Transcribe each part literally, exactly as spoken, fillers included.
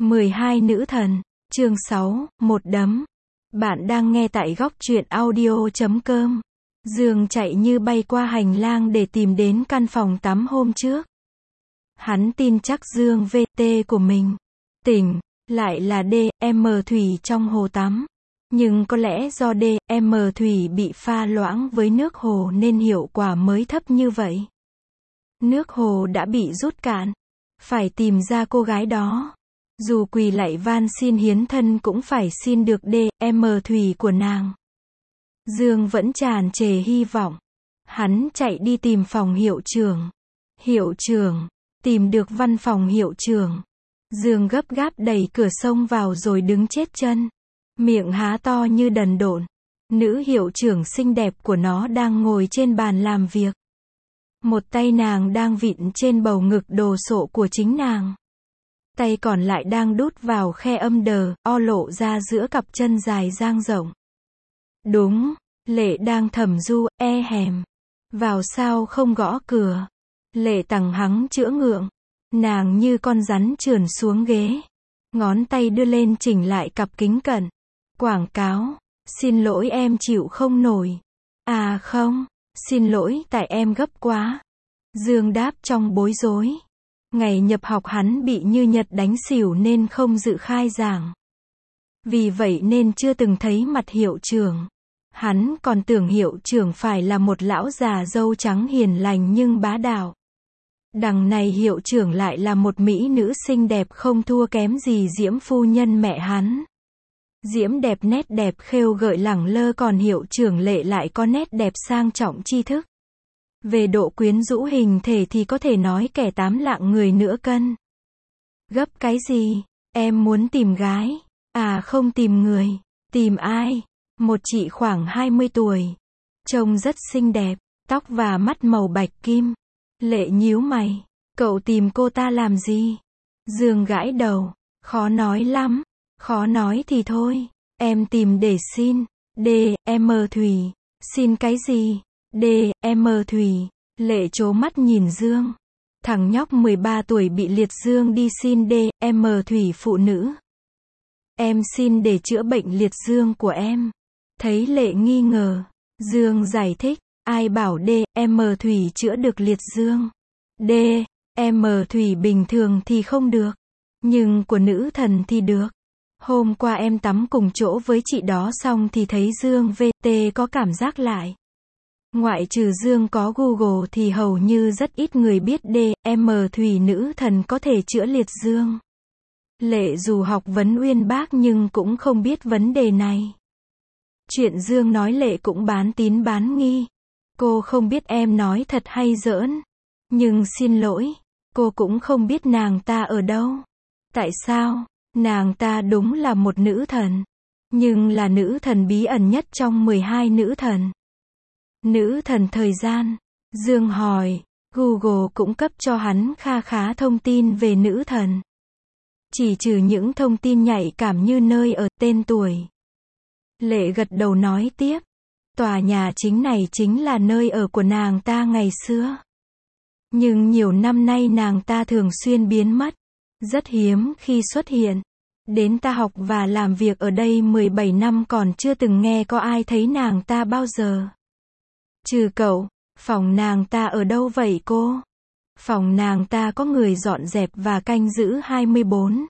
mười hai nữ thần, chương sáu, một đấm. Bạn đang nghe tại góc truyện audio chấm com. Dương chạy như bay qua hành lang để tìm đến căn phòng tắm hôm trước. Hắn tin chắc Dương vê tê của mình tỉnh, lại là đê em thủy trong hồ tắm. Nhưng có lẽ do đê em thủy bị pha loãng với nước hồ nên hiệu quả mới thấp như vậy. Nước hồ đã bị rút cạn. Phải tìm ra cô gái đó. Dù quỳ lạy van xin hiến thân cũng phải xin được đê em thủy của nàng. Dương vẫn tràn trề hy vọng. Hắn chạy đi tìm phòng hiệu trưởng. Hiệu trưởng, tìm được văn phòng hiệu trưởng. Dương gấp gáp đẩy cửa xông vào rồi đứng chết chân. Miệng há to như đần độn. Nữ hiệu trưởng xinh đẹp của nó đang ngồi trên bàn làm việc. Một tay nàng đang vịn trên bầu ngực đồ sộ của chính nàng. Tay còn lại đang đút vào khe âm đờ, o lộ ra giữa cặp chân dài dang rộng. Đúng, Lệ đang thầm ru, e hèm. Vào sao không gõ cửa. Lệ tằng hắng chữa ngượng. Nàng như con rắn trườn xuống ghế. Ngón tay đưa lên chỉnh lại cặp kính cận. Quảng cáo. Xin lỗi em chịu không nổi. À không, xin lỗi tại em gấp quá. Dương đáp trong bối rối. Ngày nhập học hắn bị như Nhật đánh xỉu nên không dự khai giảng. Vì vậy nên chưa từng thấy mặt hiệu trưởng. Hắn còn tưởng hiệu trưởng phải là một lão già râu trắng hiền lành nhưng bá đạo. Đằng này hiệu trưởng lại là một mỹ nữ xinh đẹp không thua kém gì Diễm phu nhân mẹ hắn. Diễm đẹp nét đẹp khêu gợi lẳng lơ, còn hiệu trưởng Lệ lại có nét đẹp sang trọng tri thức. Về độ quyến rũ hình thể thì có thể nói kẻ tám lạng người nửa cân. Gấp cái gì? Em muốn tìm gái. À không, tìm người. Tìm ai? Một chị khoảng hai mươi tuổi. Trông rất xinh đẹp, tóc và mắt màu bạch kim. Lệ nhíu mày. Cậu tìm cô ta làm gì? Dương gãi đầu. Khó nói lắm. Khó nói thì thôi. Em tìm để xin. Đê em Thủy. Xin cái gì? Đê em Thủy. Lệ trố mắt nhìn Dương. Thằng nhóc mười ba tuổi bị liệt dương đi xin đê em Thủy phụ nữ. Em xin để chữa bệnh liệt dương của em. Thấy Lệ nghi ngờ, Dương giải thích. Ai bảo đê em Thủy chữa được liệt dương? Đê em Thủy bình thường thì không được. Nhưng của nữ thần thì được. Hôm qua em tắm cùng chỗ với chị đó xong thì thấy Dương vê tê có cảm giác lại. Ngoại trừ Dương có Google thì hầu như rất ít người biết đê em Thủy nữ thần có thể chữa liệt dương. Lệ dù học vấn uyên bác nhưng cũng không biết vấn đề này. Chuyện Dương nói Lệ cũng bán tín bán nghi. Cô không biết em nói thật hay giỡn. Nhưng xin lỗi, cô cũng không biết nàng ta ở đâu. Tại sao? Nàng ta đúng là một nữ thần. Nhưng là nữ thần bí ẩn nhất trong mười hai nữ thần. Nữ thần thời gian. Dương hỏi. Google cũng cấp cho hắn kha khá thông tin về nữ thần. Chỉ trừ những thông tin nhạy cảm như nơi ở, tên tuổi. Lệ gật đầu nói tiếp. Tòa nhà chính này chính là nơi ở của nàng ta ngày xưa. Nhưng nhiều năm nay nàng ta thường xuyên biến mất. Rất hiếm khi xuất hiện. Đến ta học và làm việc ở đây mười bảy năm còn chưa từng nghe có ai thấy nàng ta bao giờ. Trừ cậu, phòng nàng ta ở đâu vậy cô? Phòng nàng ta có người dọn dẹp và canh giữ hai mươi bốn.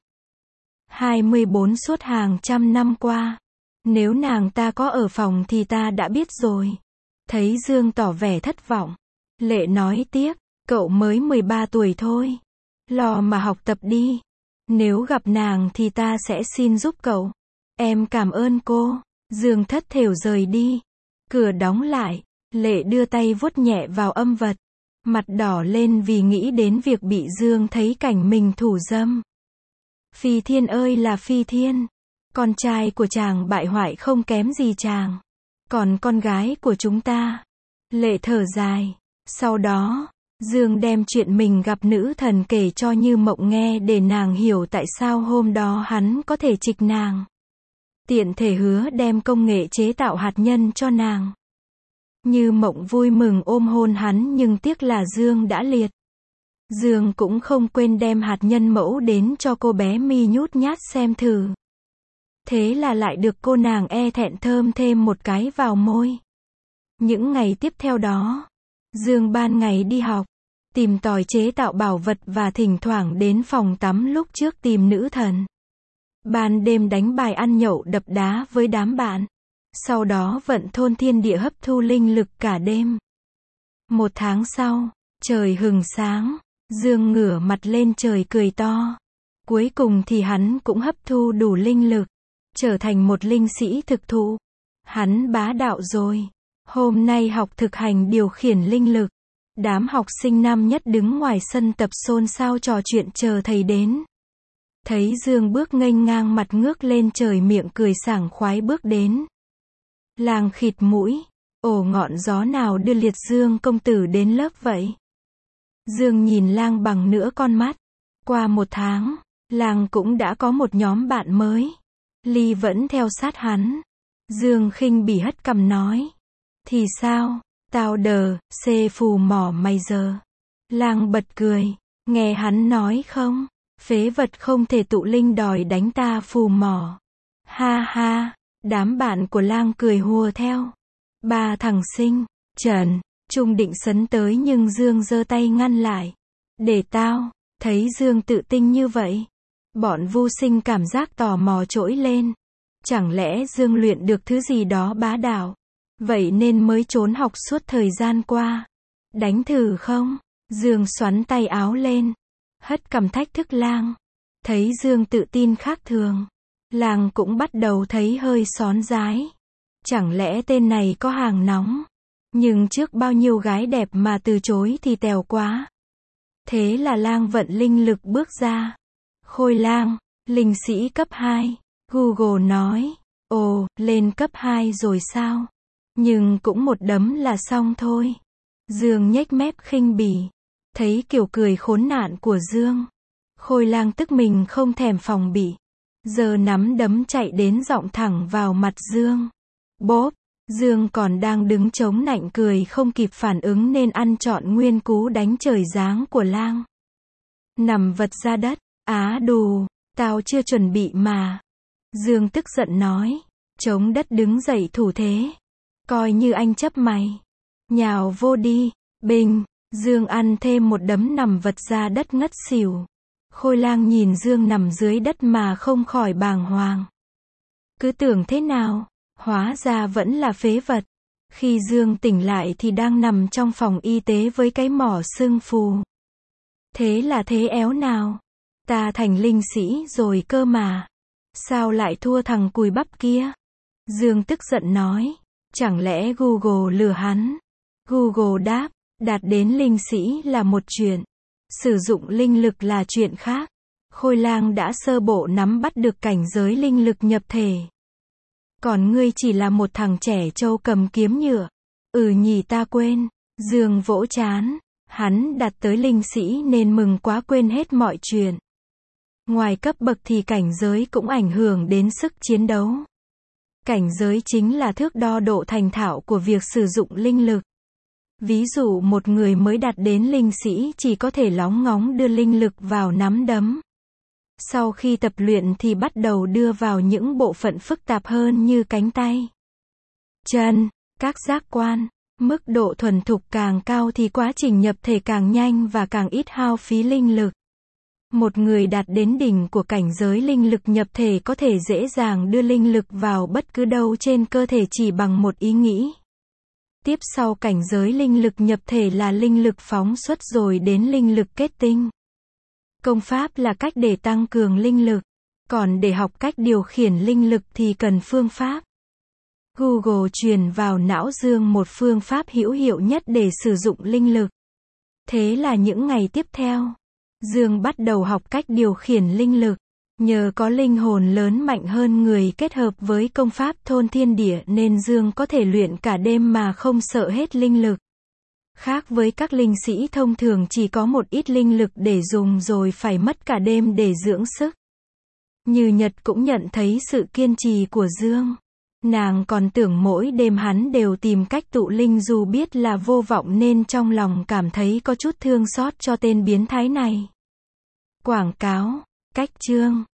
hai mươi bốn suốt hàng trăm năm qua. Nếu nàng ta có ở phòng thì ta đã biết rồi. Thấy Dương tỏ vẻ thất vọng. Lệ nói tiếp, cậu mới mười ba tuổi thôi. Lo mà học tập đi. Nếu gặp nàng thì ta sẽ xin giúp cậu. Em cảm ơn cô. Dương thất thểu rời đi. Cửa đóng lại. Lệ đưa tay vuốt nhẹ vào âm vật. Mặt đỏ lên vì nghĩ đến việc bị Dương thấy cảnh mình thủ dâm. Phi Thiên ơi là Phi Thiên. Con trai của chàng bại hoại không kém gì chàng. Còn con gái của chúng ta. Lệ thở dài. Sau đó, Dương đem chuyện mình gặp nữ thần kể cho Như Mộng nghe để nàng hiểu tại sao hôm đó hắn có thể trịch nàng. Tiện thể hứa đem công nghệ chế tạo hạt nhân cho nàng. Như Mộng vui mừng ôm hôn hắn nhưng tiếc là Dương đã liệt. Dương cũng không quên đem hạt nhân mẫu đến cho cô bé Mi nhút nhát xem thử. Thế là lại được cô nàng e thẹn thơm thêm một cái vào môi. Những ngày tiếp theo đó, Dương ban ngày đi học, tìm tòi chế tạo bảo vật và thỉnh thoảng đến phòng tắm lúc trước tìm nữ thần. Ban đêm đánh bài ăn nhậu đập đá với đám bạn. Sau đó vận thôn thiên địa hấp thu linh lực cả đêm. Một tháng sau, trời hừng sáng, Dương ngửa mặt lên trời cười to. Cuối cùng thì hắn cũng hấp thu đủ linh lực, trở thành một linh sĩ thực thụ. Hắn bá đạo rồi. Hôm nay học thực hành điều khiển linh lực. Đám học sinh năm nhất đứng ngoài sân tập xôn xao trò chuyện chờ thầy đến. Thấy Dương bước nghênh ngang mặt ngước lên trời miệng cười sảng khoái bước đến. Làng khịt mũi, ồ ngọn gió nào đưa Liệt Dương công tử đến lớp vậy? Dương nhìn Lang bằng nửa con mắt. Qua một tháng, Lang cũng đã có một nhóm bạn mới. Ly vẫn theo sát hắn. Dương khinh bỉ hất cằm nói. Thì sao, tao đờ, xê phù mỏ mày giờ. Lang bật cười, nghe hắn nói không? Phế vật không thể tụ linh đòi đánh ta phù mỏ. Ha ha, đám bạn của Lang cười hùa theo. Ba thằng Sinh, Trần, Trung định sấn tới nhưng Dương giơ tay ngăn lại. Để tao, thấy Dương tự tin như vậy. Bọn Vu Sinh cảm giác tò mò trỗi lên. Chẳng lẽ Dương luyện được thứ gì đó bá đạo? Vậy nên mới trốn học suốt thời gian qua. Đánh thử không? Dương xoắn tay áo lên. Hất cằm thách thức Lang. Thấy Dương tự tin khác thường. Lang cũng bắt đầu thấy hơi xón rái. Chẳng lẽ tên này có hàng nóng? Nhưng trước bao nhiêu gái đẹp mà từ chối thì tèo quá. Thế là Lang vận linh lực bước ra. Khôi Lang, linh sĩ cấp hai. Google nói. Ồ, lên cấp hai rồi sao? Nhưng cũng một đấm là xong thôi. Dương nhếch mép khinh bỉ. Thấy kiểu cười khốn nạn của Dương. Khôi Lang tức mình không thèm phòng bị. Giờ nắm đấm chạy đến giọng thẳng vào mặt Dương. Bốp, Dương còn đang đứng chống nạnh cười không kịp phản ứng nên ăn trọn nguyên cú đánh trời giáng của Lang. Nằm vật ra đất, á đù, tao chưa chuẩn bị mà. Dương tức giận nói, chống đất đứng dậy thủ thế. Coi như anh chấp mày. Nhào vô đi, bình, Dương ăn thêm một đấm nằm vật ra đất ngất xỉu. Khôi Lang nhìn Dương nằm dưới đất mà không khỏi bàng hoàng. Cứ tưởng thế nào, hóa ra vẫn là phế vật. Khi Dương tỉnh lại thì đang nằm trong phòng y tế với cái mỏ sưng phù. Thế là thế éo nào? Ta thành linh sĩ rồi cơ mà. Sao lại thua thằng cùi bắp kia? Dương tức giận nói. Chẳng lẽ Google lừa hắn? Google đáp, đạt đến linh sĩ là một chuyện. Sử dụng linh lực là chuyện khác. Khôi Lang đã sơ bộ nắm bắt được cảnh giới linh lực nhập thể. Còn ngươi chỉ là một thằng trẻ trâu cầm kiếm nhựa. Ừ nhỉ ta quên. Dương vỗ chán. Hắn đạt tới linh sĩ nên mừng quá quên hết mọi chuyện. Ngoài cấp bậc thì cảnh giới cũng ảnh hưởng đến sức chiến đấu. Cảnh giới chính là thước đo độ thành thạo của việc sử dụng linh lực. Ví dụ một người mới đạt đến linh sĩ chỉ có thể lóng ngóng đưa linh lực vào nắm đấm. Sau khi tập luyện thì bắt đầu đưa vào những bộ phận phức tạp hơn như cánh tay, chân, các giác quan. Mức độ thuần thục càng cao thì quá trình nhập thể càng nhanh và càng ít hao phí linh lực. Một người đạt đến đỉnh của cảnh giới linh lực nhập thể có thể dễ dàng đưa linh lực vào bất cứ đâu trên cơ thể chỉ bằng một ý nghĩ. Tiếp sau cảnh giới linh lực nhập thể là linh lực phóng xuất rồi đến linh lực kết tinh. Công pháp là cách để tăng cường linh lực, còn để học cách điều khiển linh lực thì cần phương pháp. Google truyền vào não Dương một phương pháp hữu hiệu nhất để sử dụng linh lực. Thế là những ngày tiếp theo, Dương bắt đầu học cách điều khiển linh lực. Nhờ có linh hồn lớn mạnh hơn người kết hợp với công pháp thôn thiên địa nên Dương có thể luyện cả đêm mà không sợ hết linh lực. Khác với các linh sĩ thông thường chỉ có một ít linh lực để dùng rồi phải mất cả đêm để dưỡng sức. Như Nhật cũng nhận thấy sự kiên trì của Dương. Nàng còn tưởng mỗi đêm hắn đều tìm cách tụ linh, dù biết là vô vọng nên trong lòng cảm thấy có chút thương xót cho tên biến thái này. Quảng cáo, cách chương